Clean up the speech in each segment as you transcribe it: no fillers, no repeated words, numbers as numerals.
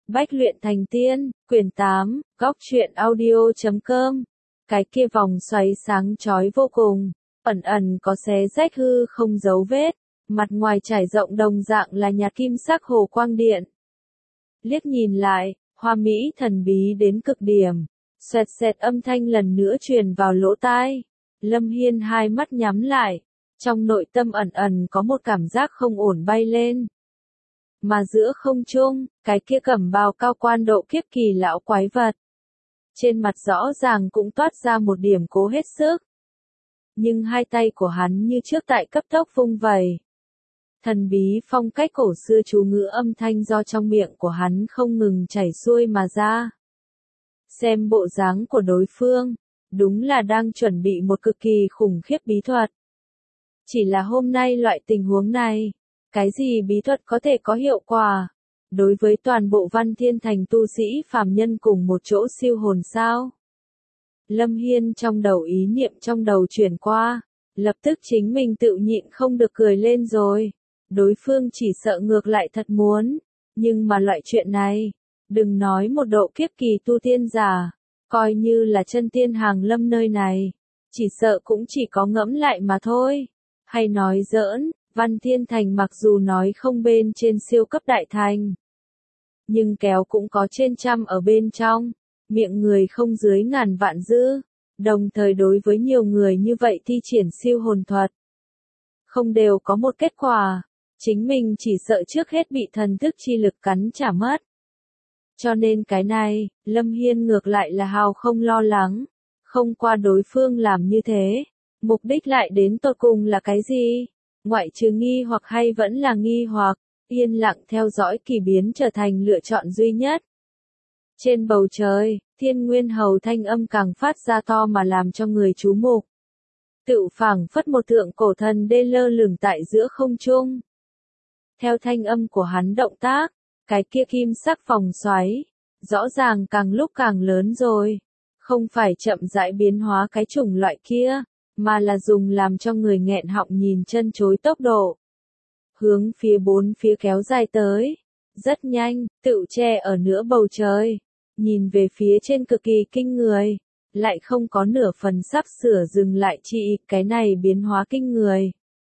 Bách luyện thành tiên, quyển 8, góc truyện audio.com. Cái kia vòng xoáy sáng chói vô cùng, ẩn ẩn có xé rách hư không dấu vết, mặt ngoài trải rộng đồng dạng là nhạt kim sắc hồ quang điện. Liếc nhìn lại, hoa mỹ thần bí đến cực điểm, xoẹt xẹt âm thanh lần nữa truyền vào lỗ tai. Lâm Hiên hai mắt nhắm lại, trong nội tâm ẩn ẩn có một cảm giác không ổn bay lên. Mà giữa không trung, cái kia cẩm bào cao quan độ kiếp kỳ lão quái vật. Trên mặt rõ ràng cũng toát ra một điểm cố hết sức. Nhưng hai tay của hắn như trước tại cấp tốc vung vẩy. Thần bí phong cách cổ xưa chú ngữ âm thanh do trong miệng của hắn không ngừng chảy xuôi mà ra. Xem bộ dáng của đối phương, đúng là đang chuẩn bị một cực kỳ khủng khiếp bí thuật. Chỉ là hôm nay loại tình huống này, cái gì bí thuật có thể có hiệu quả? Đối với toàn bộ Văn Thiên Thành tu sĩ phàm nhân cùng một chỗ siêu hồn sao? Lâm Hiên trong đầu ý niệm trong đầu chuyển qua, lập tức chính mình tự nhịn không được cười lên rồi. Đối phương chỉ sợ ngược lại thật muốn, nhưng mà loại chuyện này, đừng nói một độ kiếp kỳ tu tiên giả, coi như là chân tiên hàng lâm nơi này, chỉ sợ cũng chỉ có ngẫm lại mà thôi. Hay nói giỡn, Văn Thiên Thành mặc dù nói không bên trên siêu cấp đại thành, nhưng kéo cũng có trên trăm ở bên trong, miệng người không dưới ngàn vạn dư, đồng thời đối với nhiều người như vậy thi triển siêu hồn thuật. Không đều có một kết quả, chính mình chỉ sợ trước hết bị thần thức chi lực cắn trả mất. Cho nên cái này, Lâm Hiên ngược lại là hào không lo lắng, không qua đối phương làm như thế, mục đích lại đến tột cùng là cái gì? Ngoại trừ nghi hoặc hay vẫn là nghi hoặc, yên lặng theo dõi kỳ biến trở thành lựa chọn duy nhất. Trên bầu trời, Thiên Nguyên Hầu thanh âm càng phát ra to mà làm cho người chú mục. Tự phảng phất một thượng cổ thần đê lơ lửng tại giữa không trung. Theo thanh âm của hắn động tác, cái kia kim sắc vòng xoáy, rõ ràng càng lúc càng lớn rồi. Không phải chậm rãi biến hóa cái chủng loại kia, mà là dùng làm cho người nghẹn họng nhìn chân chối tốc độ. Hướng phía bốn phía kéo dài tới. Rất nhanh, tựu che ở nửa bầu trời. Nhìn về phía trên cực kỳ kinh người. Lại không có nửa phần sắp sửa dừng lại chị cái này biến hóa kinh người.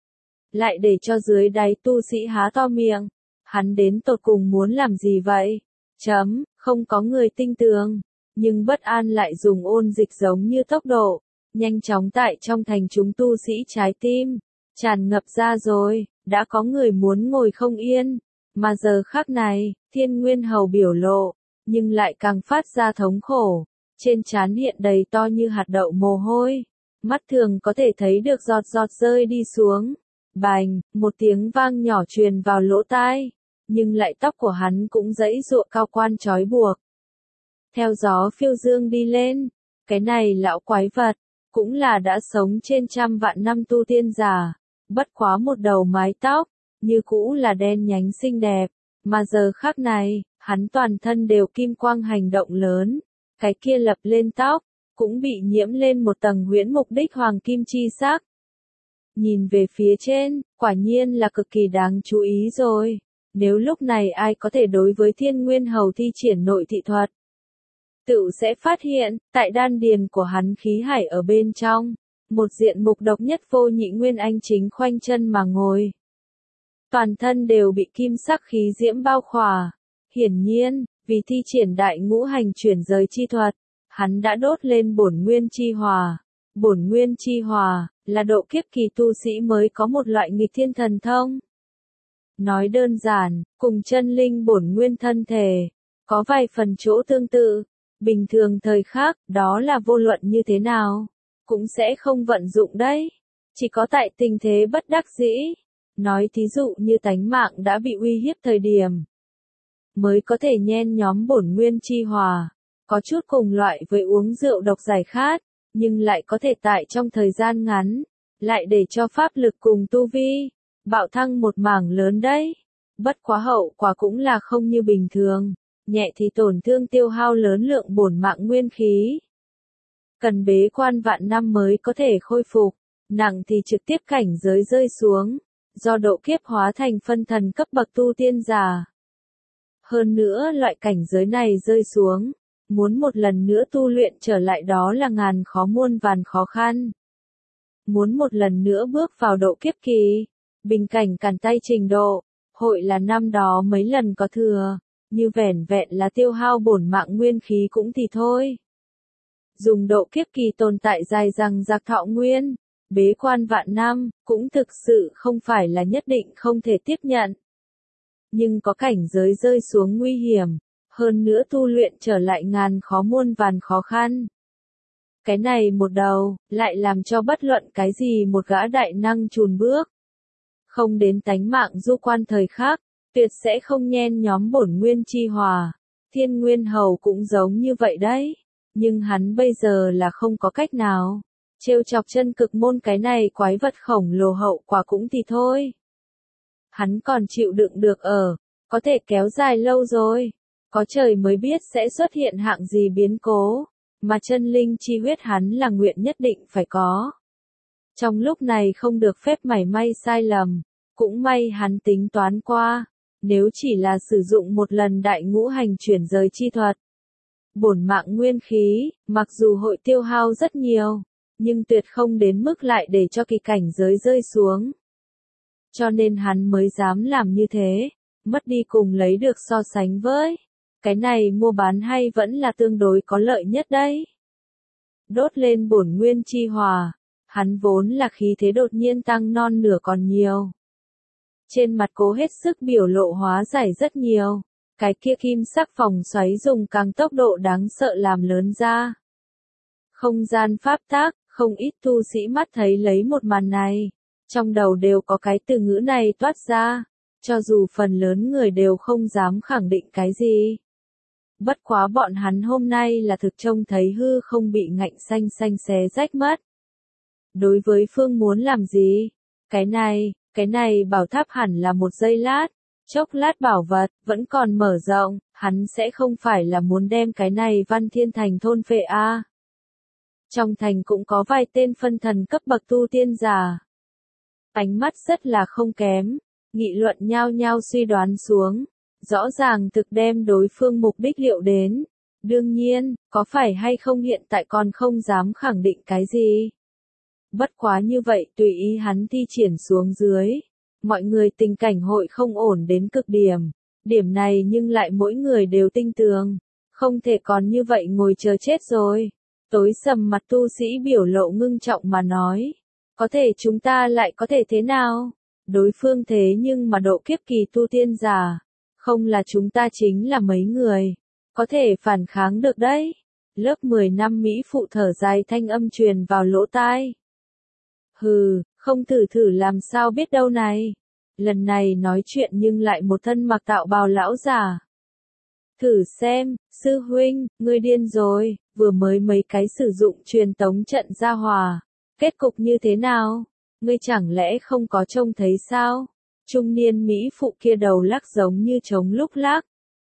Lại để cho dưới đáy tu sĩ há to miệng. Hắn đến tột cùng muốn làm gì vậy? Không có người tinh tường. Nhưng bất an lại dùng ôn dịch giống như tốc độ. Nhanh chóng tại trong thành chúng tu sĩ trái tim. Tràn ngập ra rồi, đã có người muốn ngồi không yên. Mà giờ khắc này, Thiên Nguyên Hầu biểu lộ. Nhưng lại càng phát ra thống khổ. Trên trán hiện đầy to như hạt đậu mồ hôi. Mắt thường có thể thấy được giọt giọt rơi đi xuống. Bành, một tiếng vang nhỏ truyền vào lỗ tai. Nhưng lại tóc của hắn cũng giãy giụa cao quan trói buộc. Theo gió phiêu dương đi lên. Cái này lão quái vật, cũng là đã sống trên trăm vạn năm tu tiên giả. Bất quá một đầu mái tóc, như cũ là đen nhánh xinh đẹp. Mà giờ khắc này, hắn toàn thân đều kim quang hành động lớn. Cái kia lập lên tóc, cũng bị nhiễm lên một tầng huyễn mục đích hoàng kim chi sắc. Nhìn về phía trên, quả nhiên là cực kỳ đáng chú ý rồi. Nếu lúc này ai có thể đối với Thiên Nguyên Hầu thi triển nội thị thuật, tự sẽ phát hiện, tại đan điền của hắn khí hải ở bên trong, một diện mục độc nhất vô nhị nguyên anh chính khoanh chân mà ngồi. Toàn thân đều bị kim sắc khí diễm bao khỏa. Hiển nhiên, vì thi triển đại ngũ hành chuyển giới chi thuật, hắn đã đốt lên bổn nguyên chi hỏa. Bổn nguyên chi hỏa, là độ kiếp kỳ tu sĩ mới có một loại nghịch thiên thần thông. Nói đơn giản, cùng chân linh bổn nguyên thân thể, có vài phần chỗ tương tự. Bình thường thời khác, đó là vô luận như thế nào, cũng sẽ không vận dụng đấy. Chỉ có tại tình thế bất đắc dĩ, nói thí dụ như tánh mạng đã bị uy hiếp thời điểm, mới có thể nhen nhóm bổn nguyên chi hỏa, có chút cùng loại với uống rượu độc giải khát, nhưng lại có thể tại trong thời gian ngắn, lại để cho pháp lực cùng tu vi, bạo thăng một mảng lớn đấy. Bất quá hậu quả cũng là không như bình thường. Nhẹ thì tổn thương tiêu hao lớn lượng bổn mạng nguyên khí. Cần bế quan vạn năm mới có thể khôi phục, nặng thì trực tiếp cảnh giới rơi xuống, do độ kiếp hóa thành phân thần cấp bậc tu tiên giả. Hơn nữa loại cảnh giới này rơi xuống, muốn một lần nữa tu luyện trở lại đó là ngàn khó muôn vàn khó khăn. Muốn một lần nữa bước vào độ kiếp kỳ, bình cảnh càn tay trình độ, hội là năm đó mấy lần có thừa, như vẻn vẹn là tiêu hao bổn mạng nguyên khí cũng thì thôi. Dùng độ kiếp kỳ tồn tại dài dằng dặc thọ nguyên, bế quan vạn năm, cũng thực sự không phải là nhất định không thể tiếp nhận. Nhưng có cảnh giới rơi xuống nguy hiểm, hơn nữa tu luyện trở lại ngàn khó muôn vàn khó khăn. Cái này một đầu, lại làm cho bất luận cái gì một gã đại năng chùn bước. Không đến tánh mạng du quan thời khắc, tuyệt sẽ không nhen nhóm bổn nguyên chi hòa. Thiên Nguyên Hầu cũng giống như vậy đấy. Nhưng hắn bây giờ là không có cách nào. Trêu chọc chân cực môn cái này quái vật khổng lồ hậu quả cũng thì thôi. Hắn còn chịu đựng được có thể kéo dài lâu rồi. Có trời mới biết sẽ xuất hiện hạng gì biến cố. Mà chân linh chi huyết hắn là nguyện nhất định phải có. Trong lúc này không được phép mảy may sai lầm. Cũng may hắn tính toán qua. Nếu chỉ là sử dụng một lần đại ngũ hành chuyển rời chi thuật. Bổn mạng nguyên khí, mặc dù hội tiêu hao rất nhiều, nhưng tuyệt không đến mức lại để cho kỳ cảnh giới rơi xuống. Cho nên hắn mới dám làm như thế, mất đi cùng lấy được so sánh với. Cái này mua bán hay vẫn là tương đối có lợi nhất đấy. Đốt lên bổn nguyên chi hòa, hắn vốn là khí thế đột nhiên tăng non nửa còn nhiều. Trên mặt cố hết sức biểu lộ hóa giải rất nhiều. Cái kia kim sắc vòng xoáy dùng càng tốc độ đáng sợ làm lớn ra. Không gian pháp tác, không ít tu sĩ mắt thấy lấy một màn này. Trong đầu đều có cái từ ngữ này toát ra. Cho dù phần lớn người đều không dám khẳng định cái gì. Bất quá bọn hắn hôm nay là thực trông thấy hư không bị ngạnh xanh xanh xé rách mất. Đối với Phương muốn làm gì? Cái này bảo tháp hẳn là một giây lát. Chốc lát bảo vật, vẫn còn mở rộng, hắn sẽ không phải là muốn đem cái này Văn Thiên Thành thôn phệ a. Trong thành cũng có vài tên phân thần cấp bậc tu tiên giả. Ánh mắt rất là không kém, nghị luận nhao nhao suy đoán xuống, rõ ràng thực đem đối phương mục đích liệu đến. Đương nhiên, có phải hay không hiện tại còn không dám khẳng định cái gì. Bất quá như vậy tùy ý hắn thi triển xuống dưới. Mọi người tình cảnh hội không ổn đến cực điểm. Điểm này nhưng lại mỗi người đều tinh tường. Không thể còn như vậy ngồi chờ chết rồi. Tối sầm mặt tu sĩ biểu lộ ngưng trọng mà nói. Có thể chúng ta lại có thể thế nào? Đối phương thế nhưng mà độ kiếp kỳ tu tiên giả. Không là chúng ta chính là mấy người. Có thể phản kháng được đấy. Lớp 10 năm Mỹ phụ thở dài thanh âm truyền vào lỗ tai. Hừ, không thử thử làm sao biết đâu này. Lần này nói chuyện nhưng lại một thân mặc tạo bào lão giả. Thử xem, sư huynh, ngươi điên rồi, vừa mới mấy cái sử dụng truyền tống trận ra hòa. Kết cục như thế nào? Ngươi chẳng lẽ không có trông thấy sao? Trung niên Mỹ phụ kia đầu lắc giống như trống lúc lắc.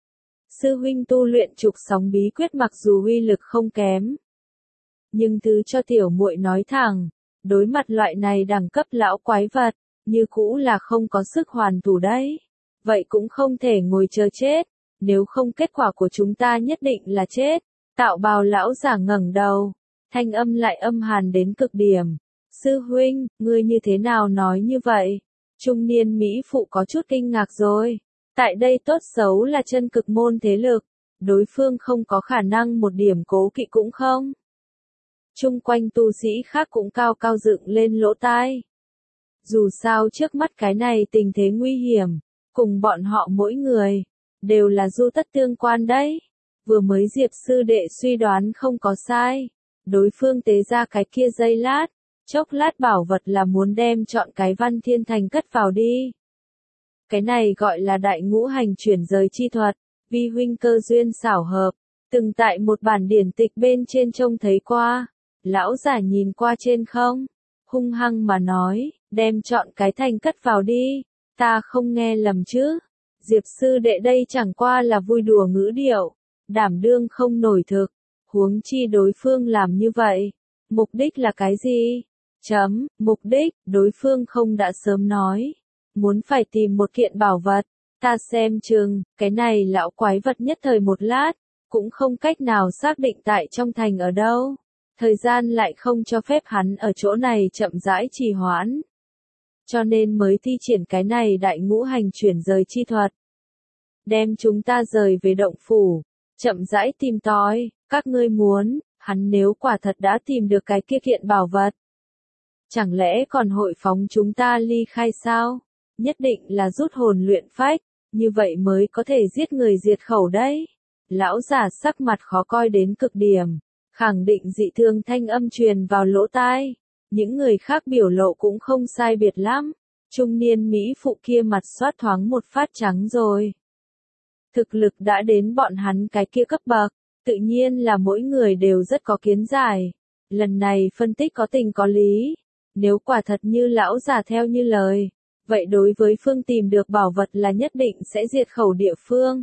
Sư huynh tu luyện trục sóng bí quyết mặc dù uy lực không kém. Nhưng thứ cho tiểu muội nói thẳng, đối mặt loại này đẳng cấp lão quái vật, như cũ là không có sức hoàn thủ đấy. Vậy cũng không thể ngồi chờ chết, nếu không kết quả của chúng ta nhất định là chết. Tạo bào lão giả ngẩng đầu, thanh âm lại âm hàn đến cực điểm. Sư huynh, ngươi như thế nào nói như vậy? Trung niên Mỹ phụ có chút kinh ngạc rồi. Tại đây tốt xấu là chân cực môn thế lực, đối phương không có khả năng một điểm cố kỵ cũng không. Chung quanh tu sĩ khác cũng cao cao dựng lên lỗ tai. Dù sao trước mắt cái này tình thế nguy hiểm, cùng bọn họ mỗi người, đều là du tất tương quan đấy. Vừa mới Diệp sư đệ suy đoán không có sai. Đối phương tế ra cái kia giây lát, chốc lát bảo vật là muốn đem chọn cái Văn Thiên Thành cất vào đi. Cái này gọi là đại ngũ hành chuyển rời chi thuật, vi huynh cơ duyên xảo hợp, từng tại một bản điển tịch bên trên trông thấy qua. Lão giả nhìn qua trên không, hung hăng mà nói, đem chọn cái thành cất vào đi, ta không nghe lầm chứ. Diệp sư đệ đây chẳng qua là vui đùa ngữ điệu, đảm đương không nổi thực, huống chi đối phương làm như vậy. Mục đích là cái gì? Mục đích, đối phương không đã sớm nói. Muốn phải tìm một kiện bảo vật, Ta xem chừng, cái này lão quái vật nhất thời một lát, cũng không cách nào xác định tại trong thành ở đâu. Thời gian lại không cho phép hắn ở chỗ này chậm rãi trì hoãn. Cho nên mới thi triển cái này đại ngũ hành chuyển rời chi thuật. Đem chúng ta rời về động phủ, chậm rãi tìm tòi, các ngươi muốn, hắn nếu quả thật đã tìm được cái kia kiện bảo vật. Chẳng lẽ còn hội phóng chúng ta ly khai sao? Nhất định là rút hồn luyện phách, như vậy mới có thể giết người diệt khẩu đấy. Lão giả sắc mặt khó coi đến cực điểm, khẳng định dị thương thanh âm truyền vào lỗ tai. Những người khác biểu lộ cũng không sai biệt lắm. Trung niên Mỹ phụ kia mặt xoát thoáng một phát trắng rồi. Thực lực đã đến bọn hắn cái kia cấp bậc, tự nhiên là mỗi người đều rất có kiến giải. Lần này phân tích có tình có lý. Nếu quả thật như lão già theo như lời, vậy đối với phương tìm được bảo vật là nhất định sẽ diệt khẩu địa phương.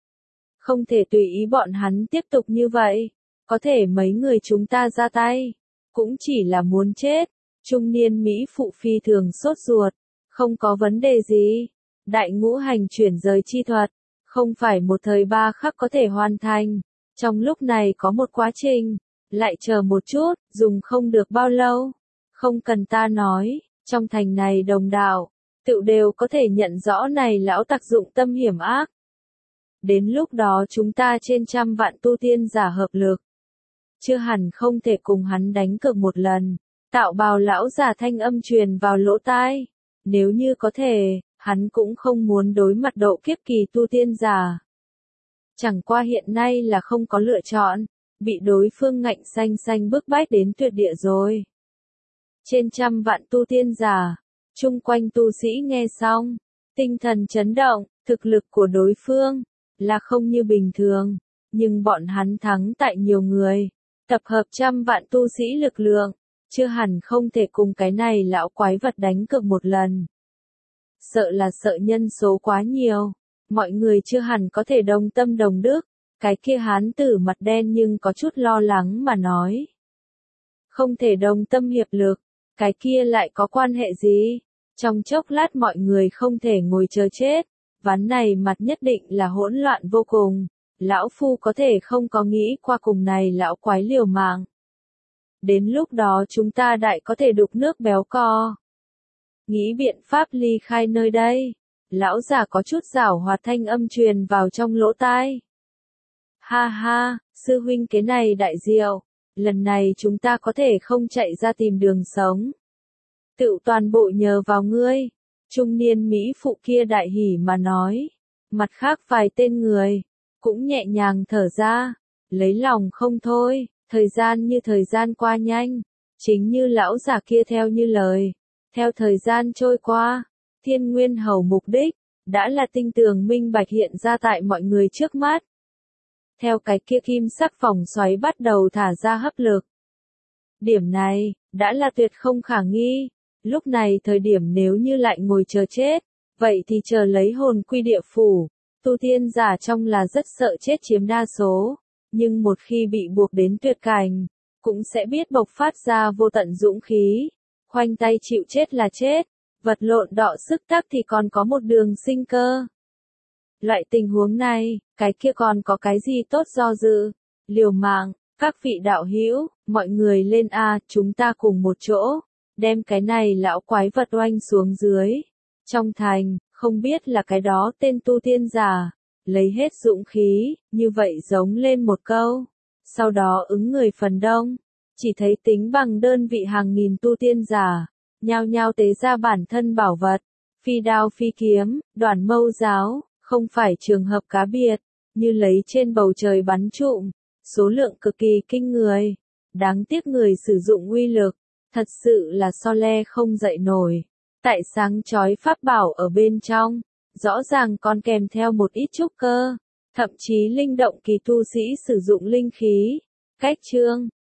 Không thể tùy ý bọn hắn tiếp tục như vậy. Có thể mấy người chúng ta ra tay, cũng chỉ là muốn chết. Trung niên Mỹ phụ phi thường sốt ruột, không có vấn đề gì. Đại ngũ hành chuyển rời chi thuật, không phải một thời ba khắc có thể hoàn thành. Trong lúc này có một quá trình, lại chờ một chút, dùng không được bao lâu. Không cần ta nói, trong thành này đồng đạo, tự đều có thể nhận rõ này lão tặc dụng tâm hiểm ác. Đến lúc đó chúng ta trên trăm vạn tu tiên giả hợp lực. Chưa hẳn không thể cùng hắn đánh cược một lần. Tạo bào lão già thanh âm truyền vào lỗ tai. Nếu như có thể, hắn cũng không muốn đối mặt độ kiếp kỳ tu tiên giả. Chẳng qua hiện nay là không có lựa chọn, bị đối phương ngạnh xanh xanh bức bách đến tuyệt địa rồi. Trên trăm vạn tu tiên giả, chung quanh tu sĩ nghe xong, tinh thần chấn động, thực lực của đối phương là không như bình thường, nhưng bọn hắn thắng tại nhiều người, tập hợp trăm vạn tu sĩ lực lượng, chưa hẳn không thể cùng cái này lão quái vật đánh cược một lần. Sợ là sợ nhân số quá nhiều, mọi người chưa hẳn có thể đồng tâm đồng đức. Cái kia hán tử mặt đen nhưng có chút lo lắng mà nói. Không thể đồng tâm hiệp lực, cái kia lại có quan hệ gì? Trong chốc lát mọi người không thể ngồi chờ chết, ván này mặt nhất định là hỗn loạn vô cùng. Lão phu có thể không có nghĩ qua cùng này lão quái liều mạng. Đến lúc đó chúng ta đại có thể đục nước béo co. Nghĩ biện pháp ly khai nơi đây. Lão già có chút giảo hoạt thanh âm truyền vào trong lỗ tai. Ha ha, sư huynh cái này đại diệu, lần này chúng ta có thể không chạy ra tìm đường sống. Tự toàn bộ nhờ vào ngươi. Trung niên Mỹ phụ kia đại hỉ mà nói. Mặt khác vài tên người, cũng nhẹ nhàng thở ra, lấy lòng không thôi, thời gian như thời gian qua nhanh, chính như lão già kia theo như lời. Theo thời gian trôi qua, Thiên Nguyên Hầu mục đích, đã là tinh tường minh bạch hiện ra tại mọi người trước mắt. Theo cái kia kim sắc vòng xoáy bắt đầu thả ra hấp lực. Điểm này, đã là tuyệt không khả nghi. Lúc này thời điểm nếu như lại ngồi chờ chết, vậy thì chờ lấy hồn quy địa phủ. Tu tiên giả trong là rất sợ chết chiếm đa số, nhưng một khi bị buộc đến tuyệt cảnh, cũng sẽ biết bộc phát ra vô tận dũng khí. Khoanh tay chịu chết là chết, vật lộn đọ sức tắc thì còn có một đường sinh cơ. Loại tình huống này, cái kia còn có cái gì tốt do dự, liều mạng, các vị đạo hữu, mọi người lên a, chúng ta cùng một chỗ, đem cái này lão quái vật oanh xuống dưới. Trong thành, không biết là cái đó tên tu tiên giả, lấy hết dũng khí, như vậy giống lên một câu, sau đó ứng người phần đông, chỉ thấy tính bằng đơn vị hàng nghìn tu tiên giả, nhao nhao tế ra bản thân bảo vật, phi đao phi kiếm, đoản mâu giáo. Không phải trường hợp cá biệt, như lấy trên bầu trời bắn trụm, số lượng cực kỳ kinh người. Đáng tiếc người sử dụng uy lực, thật sự là so le không dậy nổi. Tại sáng chói pháp bảo ở bên trong, rõ ràng còn kèm theo một ít trúc cơ, thậm chí linh động kỳ tu sĩ sử dụng linh khí. Cách chương